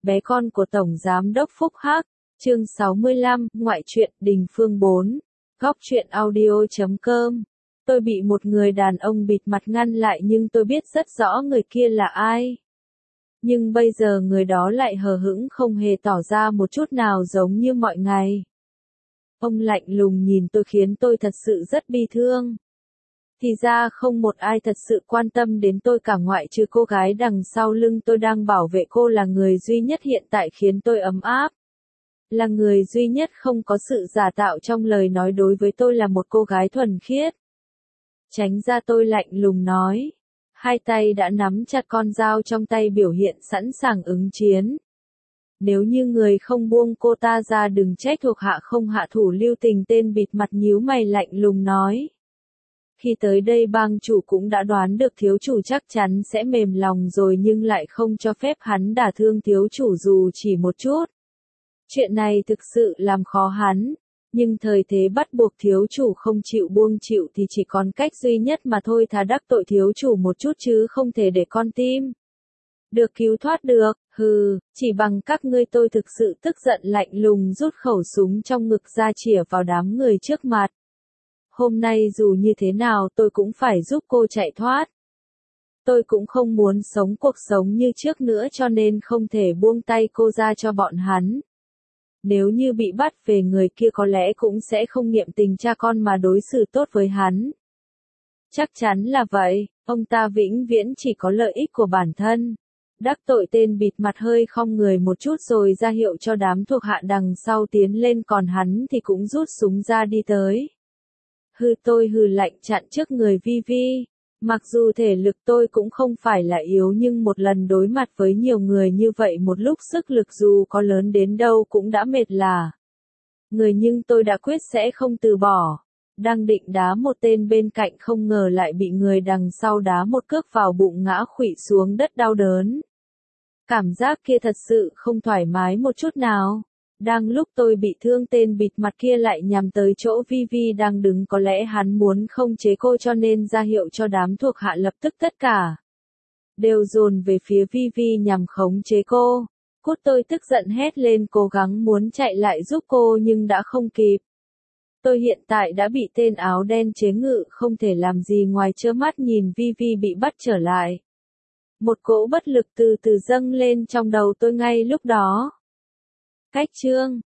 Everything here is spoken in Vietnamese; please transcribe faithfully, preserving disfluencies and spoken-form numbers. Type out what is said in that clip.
Bé con của Tổng Giám đốc Phúc Hắc, chương sáu mươi lăm, ngoại truyện, Đình Phương bốn, góc truyện audio chấm com. Tôi bị một người đàn ông bịt mặt ngăn lại nhưng tôi biết rất rõ người kia là ai. Nhưng bây giờ người đó lại hờ hững không hề tỏ ra một chút nào giống như mọi ngày. Ông lạnh lùng nhìn tôi khiến tôi thật sự rất bi thương. Thì ra không một ai thật sự quan tâm đến tôi cả ngoại trừ cô gái đằng sau lưng tôi đang bảo vệ cô là người duy nhất hiện tại khiến tôi ấm áp. Là người duy nhất không có sự giả tạo trong lời nói đối với tôi là một cô gái thuần khiết. Tránh ra, tôi lạnh lùng nói. Hai tay đã nắm chặt con dao trong tay biểu hiện sẵn sàng ứng chiến. Nếu như người không buông cô ta ra đừng trách thuộc hạ không hạ thủ lưu tình. Tên bịt mặt nhíu mày lạnh lùng nói. Khi tới đây bang chủ cũng đã đoán được thiếu chủ chắc chắn sẽ mềm lòng rồi nhưng lại không cho phép hắn đả thương thiếu chủ dù chỉ một chút. Chuyện này thực sự làm khó hắn, nhưng thời thế bắt buộc thiếu chủ không chịu buông chịu thì chỉ còn cách duy nhất mà thôi, thà đắc tội thiếu chủ một chút chứ không thể để con tim được cứu thoát được. Hừ, chỉ bằng các ngươi. Tôi thực sự tức giận lạnh lùng rút khẩu súng trong ngực ra chĩa vào đám người trước mặt. Hôm nay dù như thế nào tôi cũng phải giúp cô chạy thoát. Tôi cũng không muốn sống cuộc sống như trước nữa cho nên không thể buông tay cô ra cho bọn hắn. Nếu như bị bắt về người kia có lẽ cũng sẽ không niệm tình cha con mà đối xử tốt với hắn. Chắc chắn là vậy, ông ta vĩnh viễn chỉ có lợi ích của bản thân. Đắc tội tên bịt mặt hơi khom người một chút rồi ra hiệu cho đám thuộc hạ đằng sau tiến lên, còn hắn thì cũng rút súng ra đi tới. Hừ, tôi hừ lạnh chặn trước người Vi Vi. Mặc dù thể lực tôi cũng không phải là yếu nhưng một lần đối mặt với nhiều người như vậy một lúc sức lực dù có lớn đến đâu cũng đã mệt lả người, nhưng tôi đã quyết sẽ không từ bỏ. Đang định đá một tên bên cạnh không ngờ lại bị người đằng sau đá một cước vào bụng ngã khuỵu xuống đất đau đớn. Cảm giác kia thật sự không thoải mái một chút nào. Đang lúc tôi bị thương tên bịt mặt kia lại nhằm tới chỗ Vi Vi đang đứng, có lẽ hắn muốn khống chế cô cho nên ra hiệu cho đám thuộc hạ lập tức tất cả đều dồn về phía Vi Vi nhằm khống chế cô. Cút, tôi tức giận hét lên cố gắng muốn chạy lại giúp cô nhưng đã không kịp. Tôi hiện tại đã bị tên áo đen chế ngự, không thể làm gì ngoài trơ mắt nhìn Vi Vi bị bắt trở lại. Một cỗ bất lực từ từ dâng lên trong đầu tôi ngay lúc đó. Cách chương